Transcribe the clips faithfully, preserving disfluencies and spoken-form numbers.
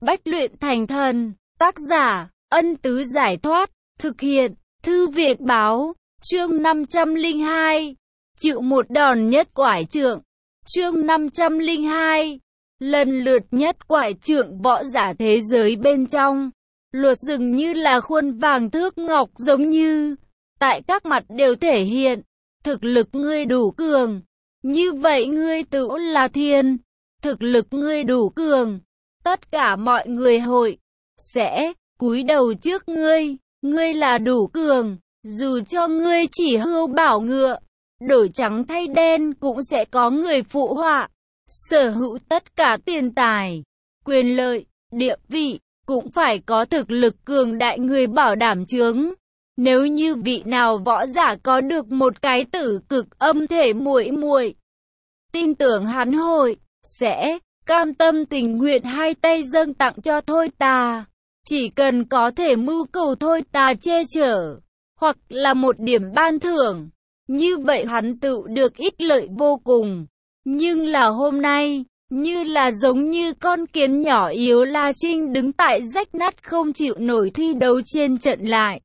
Bách luyện thành thần. Tác giả, Ân Tứ Giải Thoát. Thực hiện, Thư viện Báo. Chương năm trăm lẻ hai. Chịu một đòn nhất quải trượng. Chương năm trăm lẻ hai. Lần lượt nhất quải trượng võ giả thế giới bên trong. Luật dường như là khuôn vàng thước ngọc, giống như tại các mặt đều thể hiện thực lực ngươi đủ cường. Như vậy ngươi tự là thiên. Thực lực ngươi đủ cường, tất cả mọi người hội sẽ cúi đầu trước ngươi. Ngươi là đủ cường, dù cho ngươi chỉ hưu bảo ngựa, đổi trắng thay đen cũng sẽ có người phụ họa. Sở hữu tất cả tiền tài, quyền lợi, địa vị, cũng phải có thực lực cường đại người bảo đảm chướng. Nếu như vị nào võ giả có được một cái tử cực âm thể muội muội, tin tưởng hắn hội sẽ cam tâm tình nguyện hai tay dâng tặng cho Thôi Tà. Chỉ cần có thể mưu cầu Thôi Tà che chở, hoặc là một điểm ban thưởng, như vậy hắn tự được ích lợi vô cùng. Nhưng là hôm nay, như là giống như con kiến nhỏ yếu, La Trinh đứng tại rách nát không chịu nổi thi đấu trên trận lại.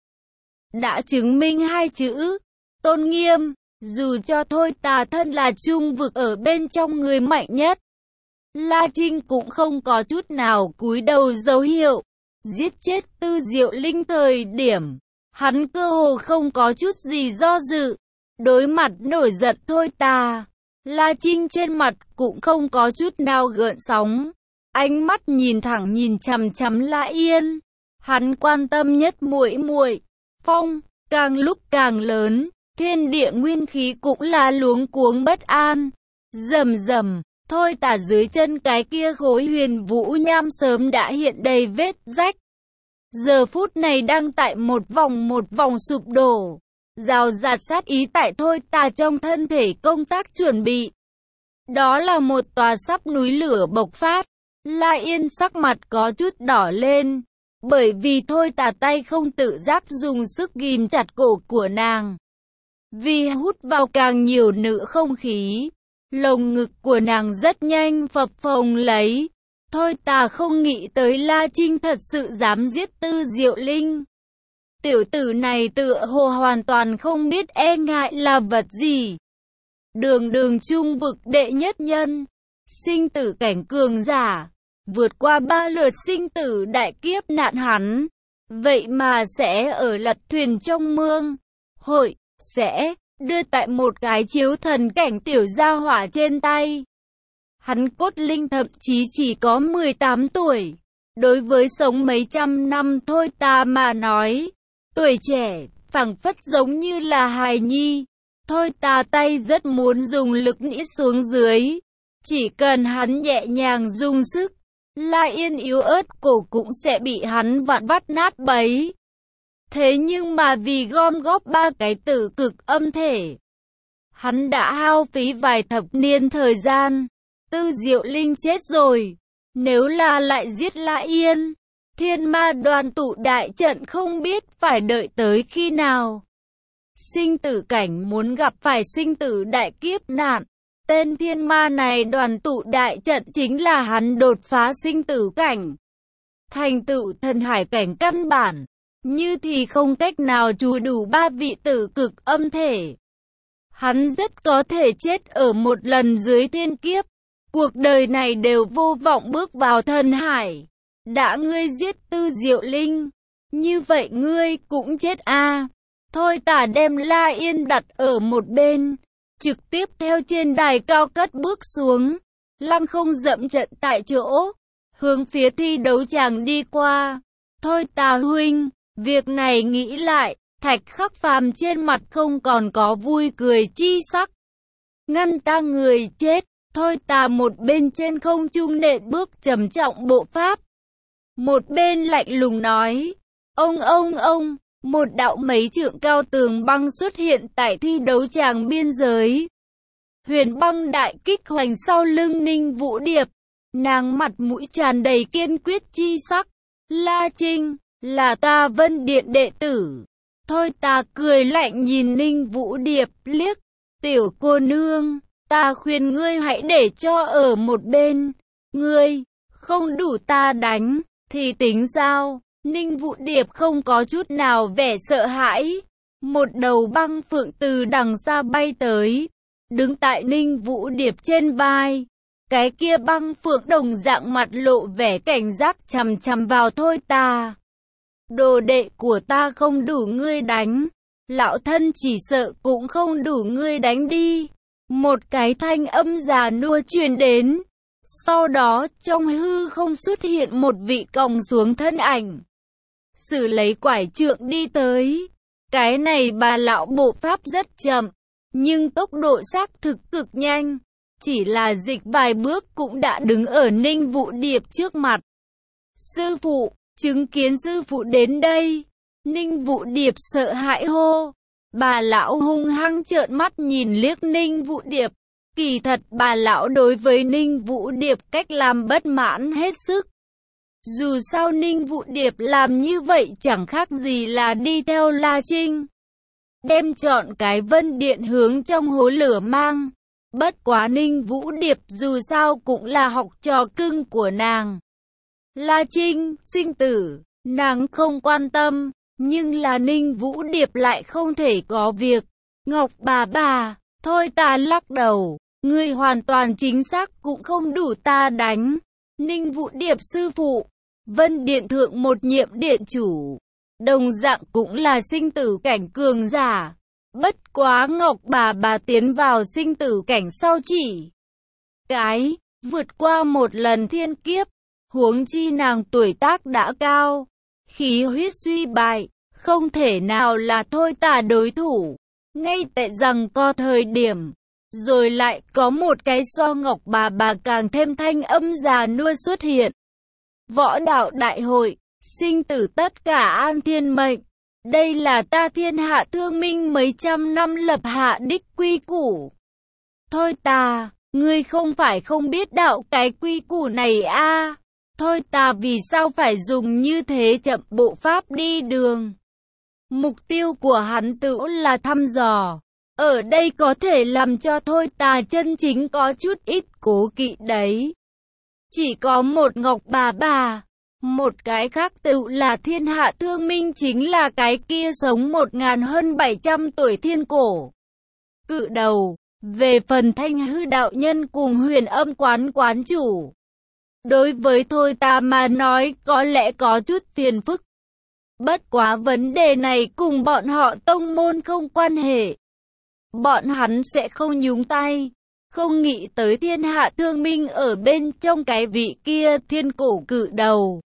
Đã chứng minh hai chữ tôn nghiêm, dù cho Thôi Tà thân là trung vực ở bên trong người mạnh nhất, La Trinh cũng không có chút nào cúi đầu dấu hiệu. Giết chết Tư Diệu Linh thời điểm, hắn cơ hồ không có chút gì do dự. Đối mặt nổi giận Thôi Tà, La Trinh trên mặt cũng không có chút nào gợn sóng. Ánh mắt nhìn thẳng nhìn chằm chằm La Yên. Hắn quan tâm nhất muội muội. Phong càng lúc càng lớn, thiên địa nguyên khí cũng là luống cuống bất an. Rầm rầm, Thôi Tà dưới chân cái kia khối huyền vũ nham sớm đã hiện đầy vết rách. Giờ phút này đang tại một vòng một vòng sụp đổ. Rào rạt sát ý tại Thôi Tà trong thân thể công tác chuẩn bị. Đó là một tòa sắp núi lửa bộc phát. La Yên sắc mặt có chút đỏ lên, bởi vì Thôi Tà tay không tự giác dùng sức ghim chặt cổ của nàng. Vì hút vào càng nhiều nữ không khí, lồng ngực của nàng rất nhanh phập phồng lấy. Thôi Tà không nghĩ tới La Trinh thật sự dám giết Tư Diệu Linh. Tiểu tử này tựa hồ hoàn toàn không biết e ngại là vật gì. Đường đường trung vực đệ nhất nhân, sinh tử cảnh cường giả, vượt qua ba lượt sinh tử đại kiếp nạn hắn, vậy mà sẽ ở lật thuyền trong mương. Hội sẽ đưa tại một cái chiếu thần cảnh tiểu gia hỏa trên tay. Hắn cốt linh thậm chí chỉ có mười tám tuổi. Đối với sống mấy trăm năm Thôi Tà mà nói, tuổi trẻ, phảng phất giống như là hài nhi. Thôi Tà tay rất muốn dùng lực nĩ xuống dưới. Chỉ cần hắn nhẹ nhàng dùng sức, La Yên yếu ớt cổ cũng sẽ bị hắn vặn vắt nát bấy. Thế nhưng mà vì gom góp ba cái tử cực âm thể, hắn đã hao phí vài thập niên thời gian. Tư Diệu Linh chết rồi, nếu là lại giết La Yên, thiên ma đoàn tụ đại trận không biết phải đợi tới khi nào. Sinh tử cảnh muốn gặp phải sinh tử đại kiếp nạn, tên thiên ma này đoàn tụ đại trận chính là hắn đột phá sinh tử cảnh, thành tựu thần hải cảnh căn bản, như thì không cách nào chứa đủ ba vị tử cực âm thể. Hắn rất có thể chết ở một lần dưới thiên kiếp. Cuộc đời này đều vô vọng bước vào thần hải. Đã ngươi giết Tư Diệu Linh, như vậy ngươi cũng chết a. À. Thôi Tà đem La Yên đặt ở một bên, trực tiếp theo trên đài cao cất bước xuống, lăng không dậm trận tại chỗ, hướng phía thi đấu tràng đi qua. Thôi Tà huynh, việc này nghĩ lại, Thạch Khắc Phàm trên mặt không còn có vui cười chi sắc. Ngăn ta người chết. Thôi Tà một bên trên không trung nện bước trầm trọng bộ pháp, một bên lạnh lùng nói, ông ông ông, một đạo mấy trượng cao tường băng xuất hiện tại thi đấu tràng biên giới. Huyền băng đại kích hoành sau lưng Ninh Vũ Điệp, nàng mặt mũi tràn đầy kiên quyết chi sắc. La Trinh, là ta Vân Điện đệ tử. Thôi Tà cười lạnh nhìn Ninh Vũ Điệp liếc, tiểu cô nương, ta khuyên ngươi hãy để cho ở một bên, ngươi không đủ ta đánh. thì tính sao? Ninh Vũ Điệp không có chút nào vẻ sợ hãi. Một đầu băng phượng từ đằng xa bay tới, đứng tại Ninh Vũ Điệp trên vai. Cái kia băng phượng đồng dạng mặt lộ vẻ cảnh giác chằm chằm vào Thôi Tà. Đồ đệ của ta không đủ ngươi đánh, lão thân chỉ sợ cũng không đủ ngươi đánh đi. Một cái thanh âm già nua truyền đến. Sau đó trong hư không xuất hiện một vị còng xuống thân ảnh. Sử lấy quải trượng đi tới. Cái này bà lão bộ pháp rất chậm, nhưng tốc độ xác thực cực nhanh. Chỉ là dịch vài bước cũng đã đứng ở Ninh Vũ Điệp trước mặt. Sư phụ, chứng kiến sư phụ đến đây. Ninh Vũ Điệp sợ hãi hô. Bà lão hung hăng trợn mắt nhìn liếc Ninh Vũ Điệp. Kỳ thật bà lão đối với Ninh Vũ Điệp cách làm bất mãn hết sức. Dù sao Ninh Vũ Điệp làm như vậy chẳng khác gì là đi theo La Trinh, đem chọn cái Vân Điện hướng trong hố lửa mang. Bất quá Ninh Vũ Điệp dù sao cũng là học trò cưng của nàng. La Trinh, sinh tử, nàng không quan tâm, nhưng là Ninh Vũ Điệp lại không thể có việc. Ngọc bà bà, Thôi Tà lắc đầu, ngươi hoàn toàn chính xác cũng không đủ ta đánh. Ninh Vũ Điệp sư phụ, Vân Điện thượng một nhiệm điện chủ, đồng dạng cũng là sinh tử cảnh cường giả. Bất quá Ngọc bà bà tiến vào sinh tử cảnh sau chỉ cái vượt qua một lần thiên kiếp, huống chi nàng tuổi tác đã cao, khí huyết suy bại, không thể nào là Thôi Tà đối thủ. Ngay tại rằng co thời điểm, rồi lại có một cái so Ngọc bà bà càng thêm thanh âm già nua xuất hiện. Võ đạo đại hội, sinh tử tất cả an thiên mệnh. Đây là ta Thiên Hạ Thương Minh mấy trăm năm lập hạ đích quy củ. Thôi Tà, ngươi không phải không biết đạo cái quy củ này a? À? Thôi Tà vì sao phải dùng như thế chậm bộ pháp đi đường? Mục tiêu của hắn tự là thăm dò. Ở đây có thể làm cho Thôi Tà chân chính có chút ít cố kỵ đấy. Chỉ có một Ngọc bà bà. Một cái khác tự là Thiên Hạ Thương Minh chính là cái kia sống một ngàn hơn bảy trăm tuổi thiên cổ cự đầu. Về phần Thanh Hư đạo nhân cùng Huyền Âm quán quán chủ, đối với Thôi Tà mà nói có lẽ có chút phiền phức. Bất quá vấn đề này cùng bọn họ tông môn không quan hệ. Bọn hắn sẽ không nhúng tay. Không nghĩ tới Thiên Hạ Thương Minh ở bên trong cái vị kia thiên cổ cự đầu.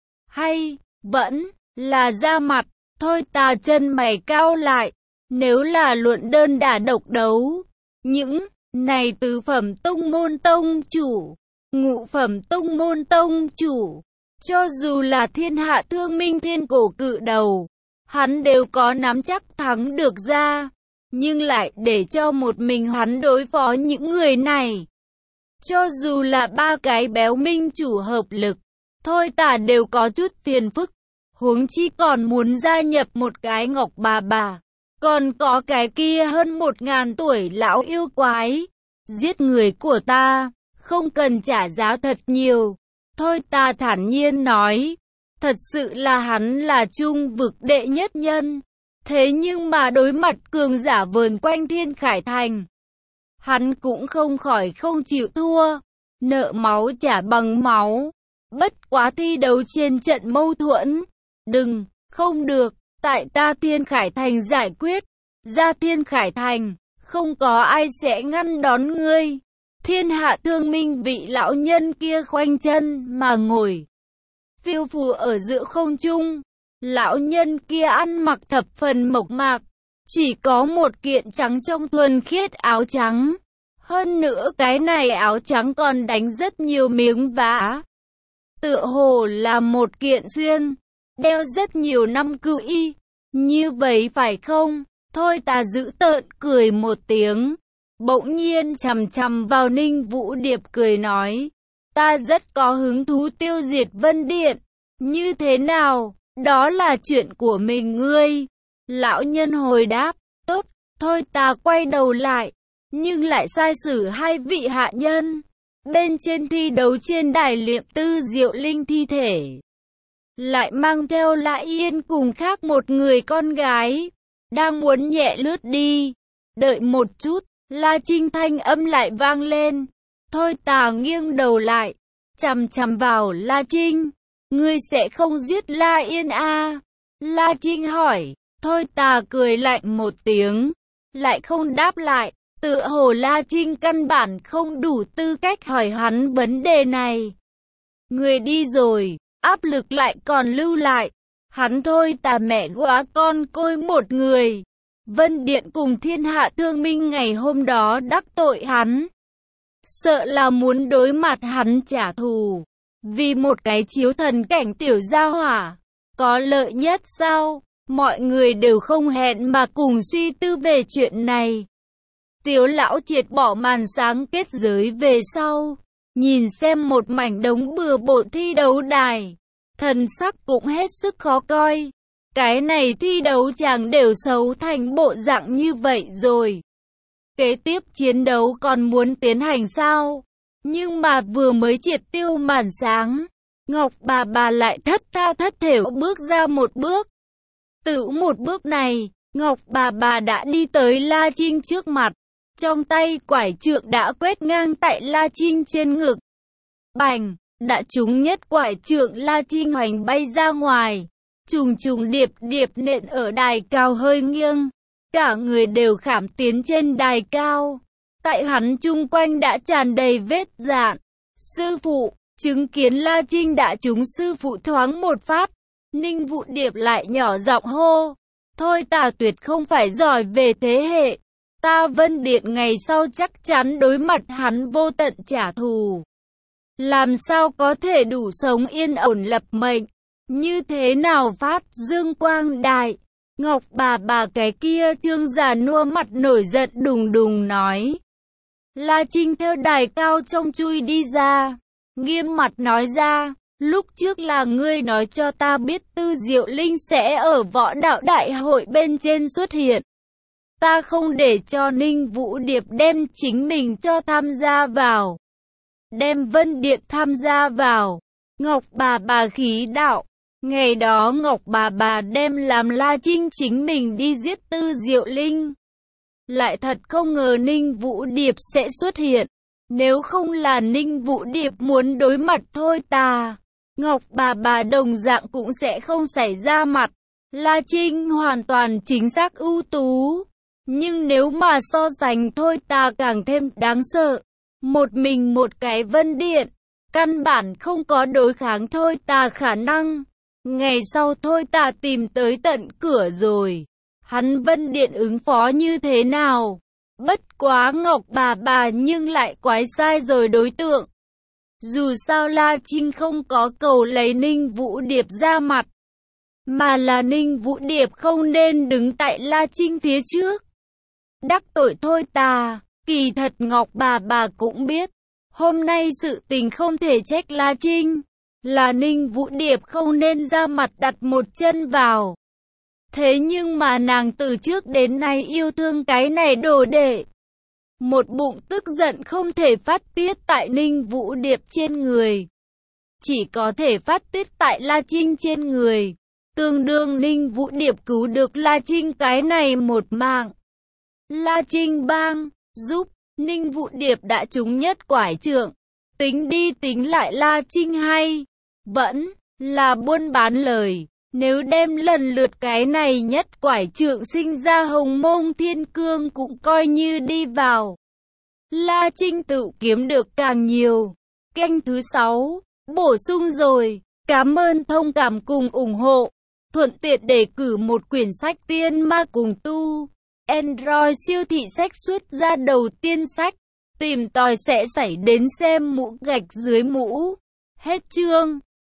Hay, vẫn, là ra mặt. Thôi Tà chân mày cao lại. Nếu là luận đơn đả độc đấu, những này tứ phẩm tông môn tông chủ, ngũ phẩm tông môn tông chủ, cho dù là Thiên Hạ Thương Minh thiên cổ cự đầu, hắn đều có nắm chắc thắng được ra. Nhưng lại để cho một mình hắn đối phó những người này. Cho dù là ba cái béo minh chủ hợp lực, Thôi Tà đều có chút phiền phức. Huống chi còn muốn gia nhập một cái Ngọc bà bà. Còn có cái kia hơn một ngàn tuổi lão yêu quái. Giết người của ta, không cần trả giá thật nhiều. Thôi Tà thản nhiên nói. Thật sự là hắn là trung vực đệ nhất nhân. Thế nhưng mà đối mặt cường giả vờn quanh Thiên Khải Thành, hắn cũng không khỏi không chịu thua. Nợ máu trả bằng máu. Bất quá thi đấu trên trận mâu thuẫn. Đừng, không được, tại ta Thiên Khải Thành giải quyết. Ra Thiên Khải Thành, không có ai sẽ ngăn đón ngươi. Thiên Hạ Thương Minh vị lão nhân kia khoanh chân mà ngồi, phiêu phù ở giữa không trung. Lão nhân kia ăn mặc thập phần mộc mạc, chỉ có một kiện trắng trong thuần khiết áo trắng. Hơn nữa cái này áo trắng còn đánh rất nhiều miếng vá. Tựa hồ là một kiện xuyên, đeo rất nhiều năm cự y. Như vậy phải không? Thôi Tà giữ tợn cười một tiếng. Bỗng nhiên chằm chằm vào Ninh Vũ Điệp cười nói. Ta rất có hứng thú tiêu diệt Vân Điện. Như thế nào? Đó là chuyện của mình ngươi. Lão nhân hồi đáp. Tốt, Thôi Tà quay đầu lại. Nhưng lại sai sử hai vị hạ nhân. Bên trên thi đấu trên đài liệm Tư Diệu Linh thi thể. lại mang theo La Yên cùng khác một người con gái, đang muốn nhẹ lướt đi. Đợi một chút, La Trinh thanh âm lại vang lên. Thôi Tà nghiêng đầu lại, chằm chằm vào La Trinh. Ngươi sẽ không giết La Yên à? La Trinh hỏi. Thôi Tà cười lạnh một tiếng, lại không đáp lại. Tựa hồ La Trinh căn bản không đủ tư cách hỏi hắn vấn đề này. Người đi rồi, áp lực lại còn lưu lại. Hắn Thôi Tà mẹ góa con côi một người. Vân Điện cùng thiên hạ thương minh ngày hôm đó đắc tội hắn. Sợ là muốn đối mặt hắn trả thù. Vì một cái chiếu thần cảnh tiểu gia hỏa. Có lợi nhất sao? Mọi người đều không hẹn mà cùng suy tư về chuyện này. Tiếu lão triệt bỏ màn sáng kết giới về sau. Nhìn xem một mảnh đống bừa bộn thi đấu đài. Thần sắc cũng hết sức khó coi. Cái này thi đấu chẳng đều xấu thành bộ dạng như vậy rồi. Kế tiếp chiến đấu còn muốn tiến hành sao? Nhưng mà vừa mới triệt tiêu màn sáng, Ngọc bà bà lại thất tha thất thểu bước ra một bước. Tự một bước này, Ngọc bà bà đã đi tới La Trinh trước mặt. Trong tay quải trượng đã quét ngang tại La Trinh trên ngực. Bành, đã trúng nhất quải trượng La Trinh hoành bay ra ngoài. Trùng trùng điệp điệp nện ở đài cao hơi nghiêng. Cả người đều khảm tiến trên đài cao. Tại hắn chung quanh đã tràn đầy vết dạn. Sư phụ, chứng kiến La Trinh đã trúng sư phụ thoáng một phát. Ninh Vũ Điệp lại nhỏ giọng hô. Thôi Tà tuyệt không phải giỏi về thế hệ. Ta Vân Điện ngày sau chắc chắn đối mặt hắn vô tận trả thù. Làm sao có thể đủ sống yên ổn lập mệnh. Như thế nào phát dương quang đại. Ngọc bà bà cái kia trương già nua mặt nổi giận đùng đùng nói. La Trinh theo đài cao trong chui đi ra. Nghiêm mặt nói ra. Lúc trước là ngươi nói cho ta biết Tư Diệu Linh sẽ ở võ đạo đại hội bên trên xuất hiện. Ta không để cho Ninh Vũ Điệp đem chính mình cho tham gia vào. Đem Vân Điện tham gia vào. Ngọc bà bà khí đạo. Ngày đó Ngọc bà bà đem làm La Trinh chính mình đi giết Tư Diệu Linh. Lại thật không ngờ Ninh Vũ Điệp sẽ xuất hiện. Nếu không là Ninh Vũ Điệp muốn đối mặt Thôi Tà, Ngọc bà bà đồng dạng cũng sẽ không xảy ra mặt. La Trinh hoàn toàn chính xác ưu tú. Nhưng nếu mà so sánh Thôi Tà càng thêm đáng sợ. Một mình một cái Vân Điện, căn bản không có đối kháng Thôi Tà khả năng. Ngày sau Thôi Tà tìm tới tận cửa rồi. Hắn Vân Điện ứng phó như thế nào? Bất quá Ngọc bà bà nhưng lại quái sai rồi đối tượng. Dù sao La Trinh không có cầu lấy Ninh Vũ Điệp ra mặt. Mà là Ninh Vũ Điệp không nên đứng tại La Trinh phía trước. Đắc tội Thôi Tà, kỳ thật Ngọc bà bà cũng biết. Hôm nay sự tình không thể trách La Trinh. Là Ninh Vũ Điệp không nên ra mặt đặt một chân vào. Thế nhưng mà nàng từ trước đến nay yêu thương cái này đồ đệ. Một bụng tức giận không thể phát tiết tại Ninh Vũ Điệp trên người. Chỉ có thể phát tiết tại La Trinh trên người. Tương đương Ninh Vũ Điệp cứu được La Trinh cái này một mạng. La Trinh bang, giúp, Ninh Vũ Điệp đã trúng nhất quải trượng. Tính đi tính lại La Trinh hay. Vẫn là buôn bán lời. Nếu đem lần lượt cái này nhất quải trượng sinh ra Hồng Mông Thiên Cương cũng coi như đi vào. La Trinh tự kiếm được càng nhiều. Kênh thứ sáu, bổ sung rồi. Cảm ơn thông cảm cùng ủng hộ. Thuận tiện đề cử một quyển sách Tiên Ma cùng tu. Android siêu thị sách xuất ra đầu tiên sách. Tìm tòi sẽ xảy đến xem mũ gạch dưới mũ. Hết chương.